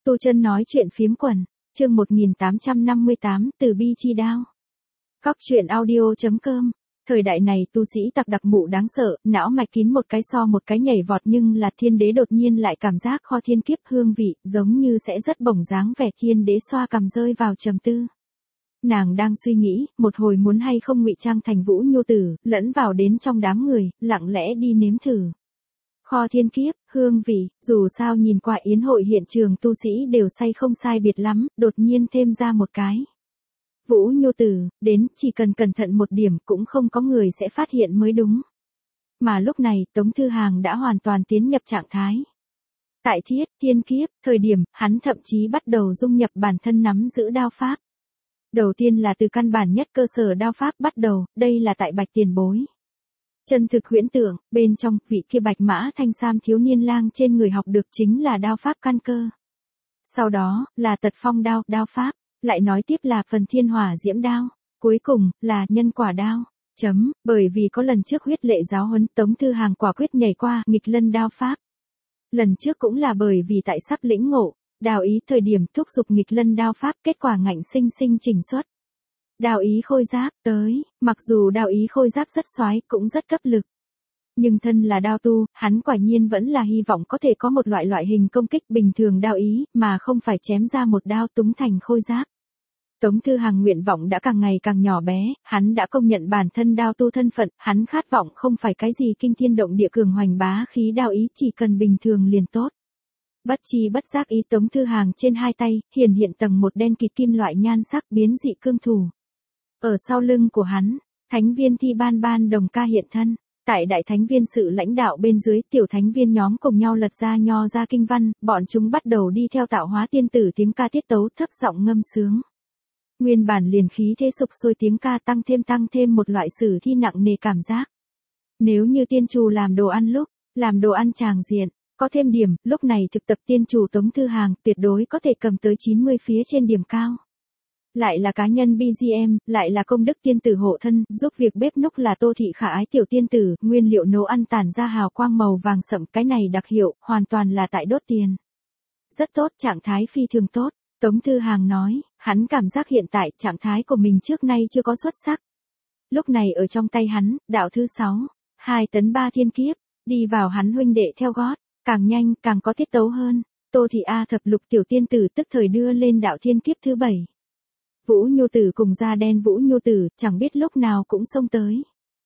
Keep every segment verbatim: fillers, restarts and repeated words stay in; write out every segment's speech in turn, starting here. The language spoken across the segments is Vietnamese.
Tu Chân nói chuyện phiếm quần, chương một nghìn tám trăm năm mươi tám, từ bi chi đao. Cóc truyện audio chấm com. Thời đại này tu sĩ tặc đặc mụ đáng sợ, não mạch kín một cái so một cái nhảy vọt, nhưng là thiên đế đột nhiên lại cảm giác kho thiên kiếp hương vị, giống như sẽ rất bổng dáng vẻ. Thiên đế xoa cằm rơi vào trầm tư. Nàng đang suy nghĩ, một hồi muốn hay không ngụy trang thành Vũ Nhu Tử, lẫn vào đến trong đám người, lặng lẽ đi nếm thử. Kho thiên kiếp, hương vị, dù sao nhìn qua yến hội hiện trường tu sĩ đều say không sai biệt lắm, đột nhiên thêm ra một cái. Vũ Nhu Tử, đến, chỉ cần cẩn thận một điểm cũng không có người sẽ phát hiện mới đúng. Mà lúc này, Tống Thư Hàng đã hoàn toàn tiến nhập trạng thái. Tại thiết, thiên kiếp, thời điểm, hắn thậm chí bắt đầu dung nhập bản thân nắm giữ đao pháp. Đầu tiên là từ căn bản nhất cơ sở đao pháp bắt đầu, đây là tại Bạch Tiền Bối. Chân thực huyễn tưởng, bên trong, vị kia bạch mã thanh sam thiếu niên lang trên người học được chính là đao pháp căn cơ. Sau đó, là tật phong đao, đao pháp, lại nói tiếp là phần thiên hỏa diễm đao, cuối cùng, là nhân quả đao. Chấm, bởi vì có lần trước huyết lệ giáo huấn, Tống Thư Hàng quả quyết nhảy qua nghịch lân đao pháp. Lần trước cũng là bởi vì tại sắp lĩnh ngộ, đào ý thời điểm thúc giục nghịch lân đao pháp, kết quả ngạnh sinh sinh chỉnh xuất. Đào ý khôi giáp, tới, mặc dù đào ý khôi giáp rất xoái, cũng rất cấp lực. Nhưng thân là đao tu, hắn quả nhiên vẫn là hy vọng có thể có một loại loại hình công kích bình thường đao ý, mà không phải chém ra một đao túng thành khôi giáp. Tống Thư Hàng nguyện vọng đã càng ngày càng nhỏ bé, hắn đã công nhận bản thân đao tu thân phận, hắn khát vọng không phải cái gì kinh thiên động địa cường hoành bá khí đao ý, chỉ cần bình thường liền tốt. Bất chi bất giác ý Tống Thư Hàng trên hai tay, hiển hiện tầng một đen kịt kim loại nhan sắc biến dị cương thủ. Ở sau lưng của hắn, thánh viên thi ban ban đồng ca hiện thân. Tại đại thánh viên sự lãnh đạo bên dưới, tiểu thánh viên nhóm cùng nhau lật ra nho ra kinh văn, bọn chúng bắt đầu đi theo tạo hóa tiên tử tiếng ca tiết tấu thấp giọng ngâm sướng. Nguyên bản liền khí thế sục sôi tiếng ca tăng thêm tăng thêm một loại sử thi nặng nề cảm giác. Nếu như tiên trù làm đồ ăn lúc, làm đồ ăn tràng diện, có thêm điểm, lúc này thực tập tiên trù Tống Thư Hàng tuyệt đối có thể cầm tới chín mươi phía trên điểm cao. Lại là cá nhân bê giê em, lại là công đức tiên tử hộ thân, giúp việc bếp núc là Tô Thị khả ái tiểu tiên tử, nguyên liệu nấu ăn tản ra hào quang màu vàng sậm, cái này đặc hiệu, hoàn toàn là tại đốt tiền. Rất tốt, trạng thái phi thường tốt, Tống Thư Hàng nói, hắn cảm giác hiện tại trạng thái của mình trước nay chưa có xuất sắc. Lúc này ở trong tay hắn, đạo thứ sáu, hai tấn ba thiên kiếp, đi vào hắn huynh đệ theo gót, càng nhanh, càng có tiết tấu hơn, Tô Thị A thập lục tiểu tiên tử tức thời đưa lên đạo thiên kiếp thứ bảy. Vũ Nhu Tử cùng da đen Vũ Nhu Tử, chẳng biết lúc nào cũng xông tới.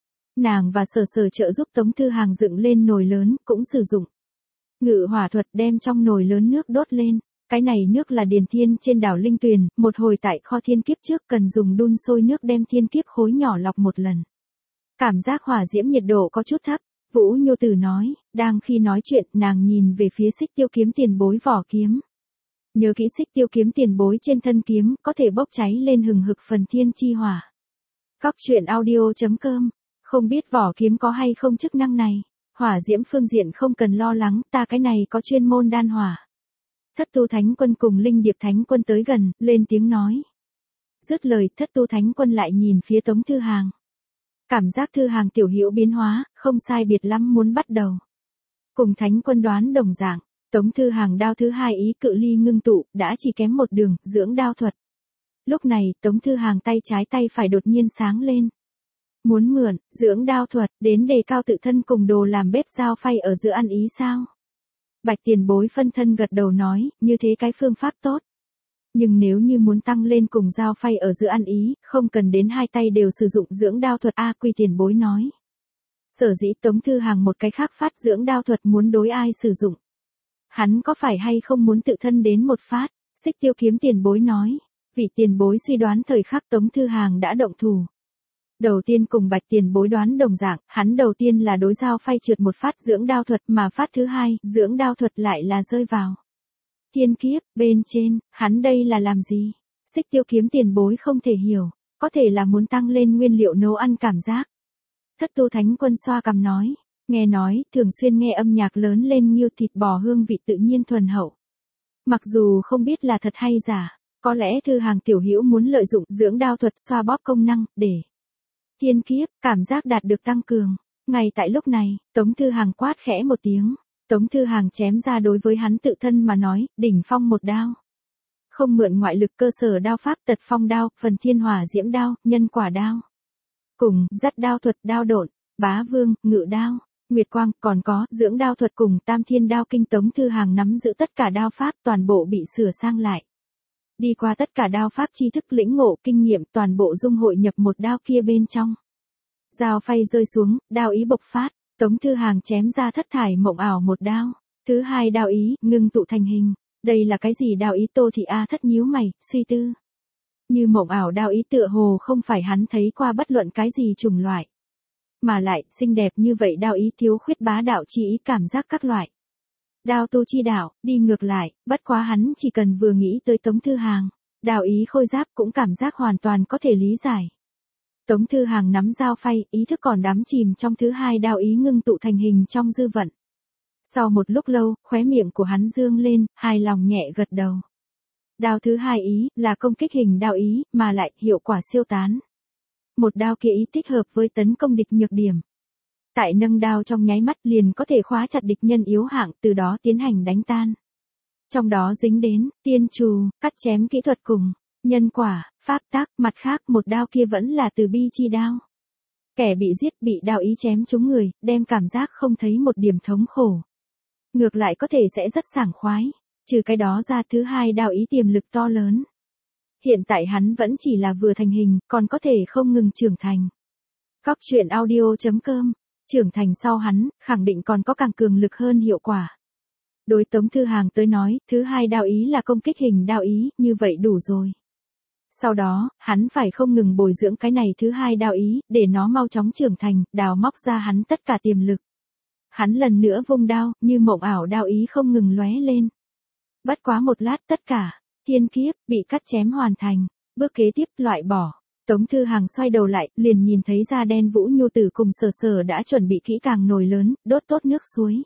Nàng và Sở Sở trợ giúp Tống Thư Hàng dựng lên nồi lớn, cũng sử dụng ngự hỏa thuật đem trong nồi lớn nước đốt lên. Cái này nước là điền thiên trên đảo Linh Tuyền, một hồi tại kho thiên kiếp trước cần dùng đun sôi nước đem thiên kiếp khối nhỏ lọc một lần. Cảm giác hỏa diễm nhiệt độ có chút thấp, Vũ Nhu Tử nói, đang khi nói chuyện, nàng nhìn về phía Xích Tiêu kiếm tiền bối vỏ kiếm. Nhớ kỹ Xích Tiêu kiếm tiền bối trên thân kiếm, có thể bốc cháy lên hừng hực phần thiên chi hỏa. Cóc truyện audio chấm com, không biết vỏ kiếm có hay không chức năng này. Hỏa diễm phương diện không cần lo lắng, ta cái này có chuyên môn đan hỏa. Thất tu thánh quân cùng linh điệp thánh quân tới gần, lên tiếng nói. Dứt lời, thất tu thánh quân lại nhìn phía Tống Thư Hàng. Cảm giác Thư Hàng tiểu hữu biến hóa, không sai biệt lắm muốn bắt đầu. Cùng thánh quân đoán đồng dạng. Tống Thư Hàng đao thứ hai ý cự ly ngưng tụ, đã chỉ kém một đường, dưỡng đao thuật. Lúc này, Tống Thư Hàng tay trái tay phải đột nhiên sáng lên. Muốn mượn, dưỡng đao thuật, đến đề cao tự thân cùng đồ làm bếp giao phay ở giữa ăn ý sao? Bạch Tiền Bối phân thân gật đầu nói, như thế cái phương pháp tốt. Nhưng nếu như muốn tăng lên cùng giao phay ở giữa ăn ý, không cần đến hai tay đều sử dụng dưỡng đao thuật A Quy Tiền Bối nói. Sở dĩ Tống Thư Hàng một cái khác phát dưỡng đao thuật muốn đối ai sử dụng. Hắn có phải hay không muốn tự thân đến một phát, Xích Tiêu kiếm tiền bối nói. Vị tiền bối suy đoán thời khắc Tống Thư Hàng đã động thủ. Đầu tiên cùng Bạch tiền bối đoán đồng dạng, hắn đầu tiên là đối giao phay trượt một phát dưỡng đao thuật, mà phát thứ hai, dưỡng đao thuật lại là rơi vào thiên kiếp, bên trên, hắn đây là làm gì? Xích Tiêu kiếm tiền bối không thể hiểu, có thể là muốn tăng lên nguyên liệu nấu ăn cảm giác. Thất tu thánh quân xoa cằm nói. Nghe nói, thường xuyên nghe âm nhạc lớn lên nghiêu thịt bò hương vị tự nhiên thuần hậu. Mặc dù không biết là thật hay giả, có lẽ Thư Hàng tiểu hữu muốn lợi dụng dưỡng đao thuật xoa bóp công năng, để thiên kiếp, cảm giác đạt được tăng cường. Ngay tại lúc này, Tống Thư Hàng quát khẽ một tiếng. Tống Thư Hàng chém ra đối với hắn tự thân mà nói, đỉnh phong một đao. Không mượn ngoại lực cơ sở đao pháp tật phong đao, phần thiên hỏa diễm đao, nhân quả đao. Cùng, dắt đao thuật đao độn, bá vương, ngự đao, nguyệt quang, còn có, dưỡng đao thuật cùng tam thiên đao kinh. Tống Thư Hàng nắm giữ tất cả đao pháp toàn bộ bị sửa sang lại. Đi qua tất cả đao pháp tri thức lĩnh ngộ kinh nghiệm toàn bộ dung hội nhập một đao kia bên trong. Dao phay rơi xuống, đao ý bộc phát, Tống Thư Hàng chém ra thất thải mộng ảo một đao. Thứ hai đao ý, ngưng tụ thành hình. Đây là cái gì đao ý? Tô Thị A thất nhíu mày, suy tư. Như mộng ảo đao ý tựa hồ không phải hắn thấy qua bất luận cái gì chủng loại. Mà lại, xinh đẹp như vậy đao ý thiếu khuyết bá đạo chi ý cảm giác các loại. Đao tu chi đạo, đi ngược lại, bất quá hắn chỉ cần vừa nghĩ tới Tống Thư Hàng. Đao ý khôi giáp cũng cảm giác hoàn toàn có thể lý giải. Tống Thư Hàng nắm dao phay, ý thức còn đắm chìm trong thứ hai đao ý ngưng tụ thành hình trong dư vận. Sau một lúc lâu, khóe miệng của hắn dương lên, hài lòng nhẹ gật đầu. Đao thứ hai ý, là công kích hình đao ý, mà lại, hiệu quả siêu tán. Một đao kia ý thích hợp với tấn công địch nhược điểm. Tại nâng đao trong nháy mắt liền có thể khóa chặt địch nhân yếu hạng, từ đó tiến hành đánh tan. Trong đó dính đến, tiên trù, cắt chém kỹ thuật cùng, nhân quả, pháp tác, mặt khác một đao kia vẫn là từ bi chi đao. Kẻ bị giết bị đao ý chém trúng người, đem cảm giác không thấy một điểm thống khổ. Ngược lại có thể sẽ rất sảng khoái, trừ cái đó ra thứ hai đao ý tiềm lực to lớn. Hiện tại hắn vẫn chỉ là vừa thành hình, còn có thể không ngừng trưởng thành. Cóc truyện audio chấm com, trưởng thành sau hắn, khẳng định còn có càng cường lực hơn hiệu quả. Đối Tống Thư Hàng tới nói, thứ hai đao ý là công kích hình đao ý, như vậy đủ rồi. Sau đó, hắn phải không ngừng bồi dưỡng cái này thứ hai đao ý, để nó mau chóng trưởng thành, đào móc ra hắn tất cả tiềm lực. Hắn lần nữa vung đao, như mộng ảo đao ý không ngừng lóe lên. Bất quá một lát tất cả, thiên kiếp, bị cắt chém hoàn thành, bước kế tiếp, loại bỏ. Tống Thư Hàng xoay đầu lại, liền nhìn thấy da đen Vũ Nhu Tử cùng Sở Sở đã chuẩn bị kỹ càng nồi lớn, đốt tốt nước suối.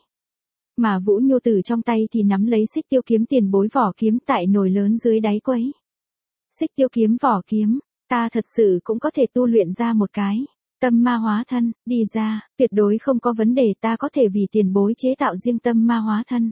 Mà Vũ Nhu Tử trong tay thì nắm lấy Xích Tiêu kiếm tiền bối vỏ kiếm tại nồi lớn dưới đáy quấy. Xích Tiêu kiếm vỏ kiếm, ta thật sự cũng có thể tu luyện ra một cái. Tâm ma hóa thân, đi ra, tuyệt đối không có vấn đề, ta có thể vì tiền bối chế tạo riêng tâm ma hóa thân.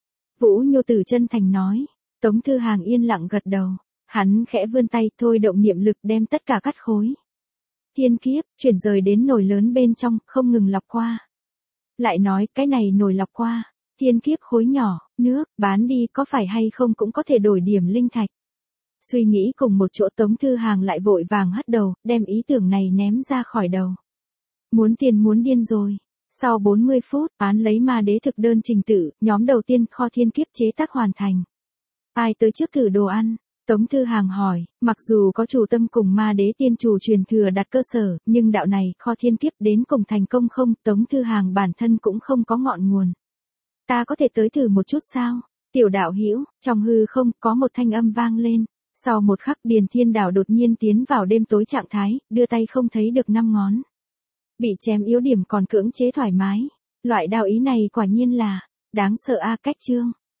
Vũ Nhu Tử chân thành nói. Tống Thư Hàng yên lặng gật đầu. Hắn khẽ vươn tay thôi động niệm lực đem tất cả cắt khối. Thiên kiếp, chuyển rời đến nồi lớn bên trong, không ngừng lọc qua. Lại nói, cái này nồi lọc qua. Thiên kiếp khối nhỏ, nước, bán đi có phải hay không cũng có thể đổi điểm linh thạch. Suy nghĩ cùng một chỗ Tống Thư Hàng lại vội vàng hất đầu, đem ý tưởng này ném ra khỏi đầu. Muốn tiền muốn điên rồi. Sau bốn mươi phút, án lấy ma đế thực đơn trình tự, nhóm đầu tiên kho thiên kiếp chế tác hoàn thành. Ai tới trước thử đồ ăn? Tống Thư Hàng hỏi, mặc dù có chủ tâm cùng ma đế tiên chủ truyền thừa đặt cơ sở, nhưng đạo này kho thiên kiếp đến cùng thành công không? Tống Thư Hàng bản thân cũng không có ngọn nguồn. Ta có thể tới thử một chút sao? Tiểu đạo hữu, trong hư không có một thanh âm vang lên. Sau một khắc Điền Thiên Đảo đột nhiên tiến vào đêm tối trạng thái, đưa tay không thấy được năm ngón. Bị chém yếu điểm còn cưỡng chế thoải mái. Loại đạo ý này quả nhiên là đáng sợ a. Cách chương